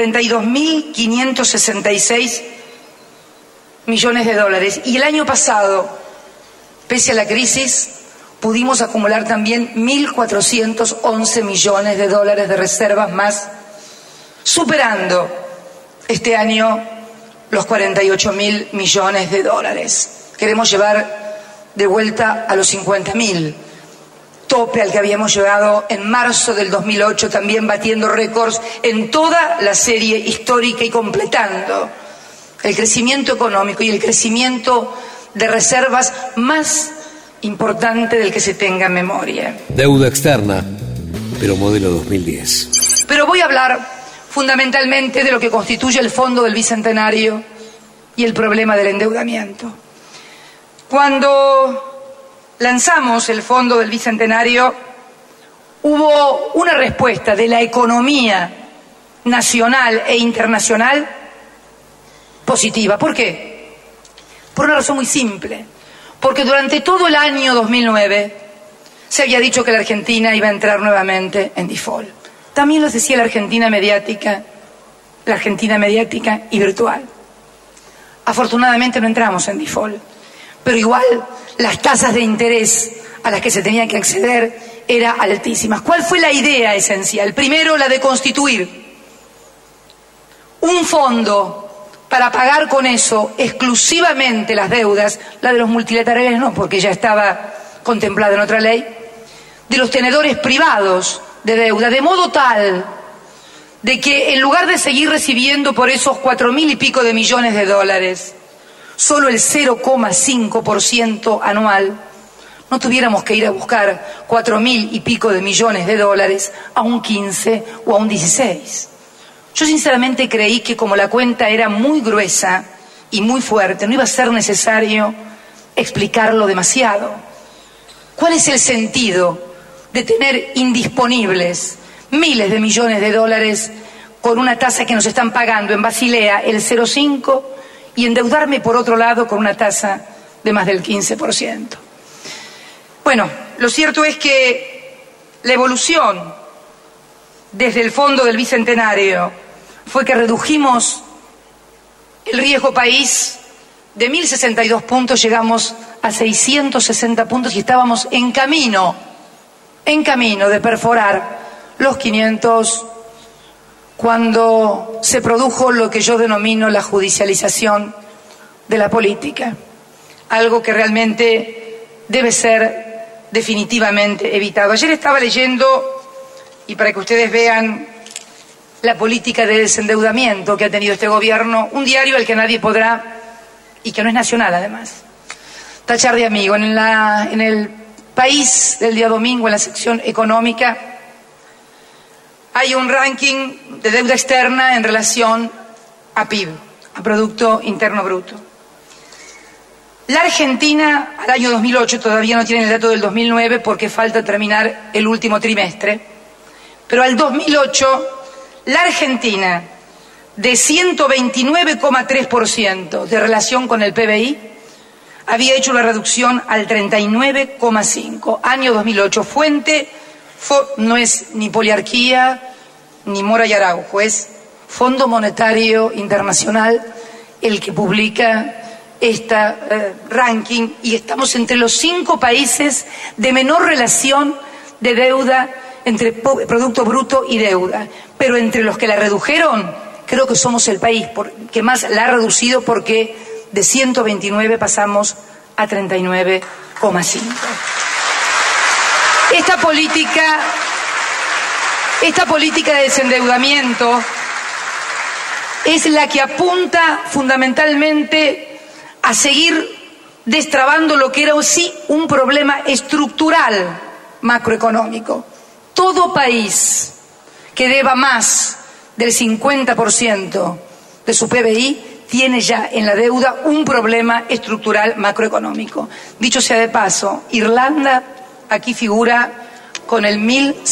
32.566 millones de dólares. Y el año pasado, pese a la crisis, pudimos acumular también 1.411 millones de dólares de reservas más, superando este año los 48.000 millones de dólares. Queremos llevar de vuelta a los 50.000, tope al que habíamos llegado en marzo del 2008, también batiendo récords en toda la serie histórica y completando el crecimiento económico y el crecimiento de reservas más importante del que se tenga en memoria. Deuda externa, pero modelo 2010. Pero voy a hablar fundamentalmente de lo que constituye el Fondo del Bicentenario y el problema del endeudamiento. Cuando lanzamos el Fondo del Bicentenario, hubo una respuesta de la economía nacional e internacional positiva. ¿Por qué? Por una razón muy simple. Porque durante todo el año 2009 se había dicho que la Argentina iba a entrar nuevamente en default. También lo decía la Argentina mediática y virtual. Afortunadamente no entramos en default, pero igual las tasas de interés a las que se tenía que acceder eran altísimas. ¿Cuál fue la idea esencial? Primero, la de constituir un fondo para pagar con eso exclusivamente las deudas, la de los multilaterales no, porque ya estaba contemplada en otra ley, de los tenedores privados de deuda, de modo tal de que en lugar de seguir recibiendo por esos 4.000 y pico de millones de dólares solo el 0,5% anual, no tuviéramos que ir a buscar 4.000 y pico de millones de dólares a un 15 o a un 16. Yo sinceramente creí que como la cuenta era muy gruesa y muy fuerte, no iba a ser necesario explicarlo demasiado. ¿Cuál es el sentido de tener indisponibles miles de millones de dólares con una tasa que nos están pagando en Basilea el 0,5 y endeudarme por otro lado con una tasa de más del 15%? Bueno, lo cierto es que la evolución desde el Fondo del Bicentenario fue que redujimos el riesgo país de 1.062 puntos llegamos a 660 puntos y estábamos en camino de perforar los 500 cuando se produjo lo que yo denomino la judicialización de la política, algo que realmente debe ser definitivamente evitado. Ayer estaba leyendo, y para que ustedes vean la política de desendeudamiento que ha tenido este gobierno, un diario al que nadie podrá, y que no es nacional además, tachar de amigo. En el País del día domingo, en la sección económica, hay un ranking de deuda externa en relación a PIB, a Producto Interno Bruto. La Argentina, al año 2008, todavía no tienen el dato del 2009 porque falta terminar el último trimestre, pero al 2008, la Argentina, de 129,3% de relación con el PBI, había hecho una reducción al 39,5%. Año 2008. Fuente no es ni Poliarquía ni Mora y Araujo, es Fondo Monetario Internacional el que publica esta ranking, y estamos entre los 5 países de menor relación de deuda entre Producto Bruto y deuda. Pero entre los que la redujeron, creo que somos el país que más la ha reducido, porque de 129 pasamos a 39,5. Esta política de desendeudamiento es la que apunta fundamentalmente a seguir destrabando lo que era sí un problema estructural macroeconómico. Todo país que deba más del 50% de su PBI tiene ya en la deuda un problema estructural macroeconómico. Dicho sea de paso, Irlanda aquí figura con el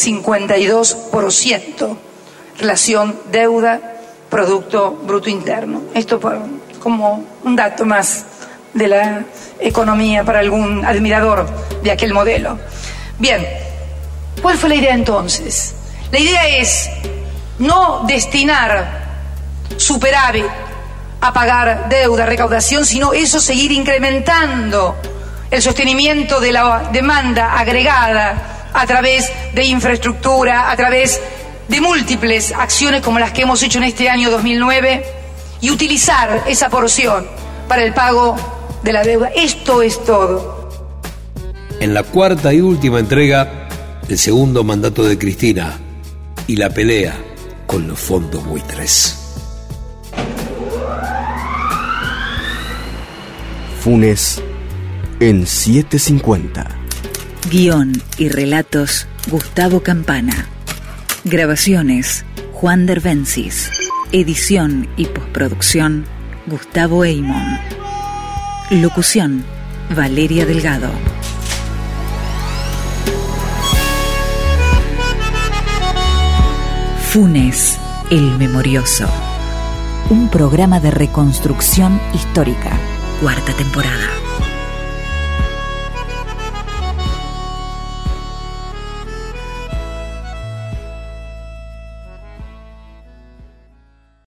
1052% relación deuda-producto bruto interno. Esto como un dato más de la economía para algún admirador de aquel modelo. Bien, ¿cuál fue la idea entonces? La idea es no destinar superávit a pagar deuda, recaudación, sino eso, seguir incrementando el sostenimiento de la demanda agregada a través de infraestructura, a través de múltiples acciones como las que hemos hecho en este año 2009, y utilizar esa porción para el pago de la deuda. Esto es todo. En la cuarta y última entrega, el segundo mandato de Cristina y la pelea con los fondos buitres. Funes en 750. Guión y relatos, Gustavo Campana. Grabaciones, Juan Derbencis. Edición y postproducción, Gustavo Eymon. Locución, Valeria Delgado. Funes, el memorioso. Un programa de reconstrucción histórica. Cuarta temporada.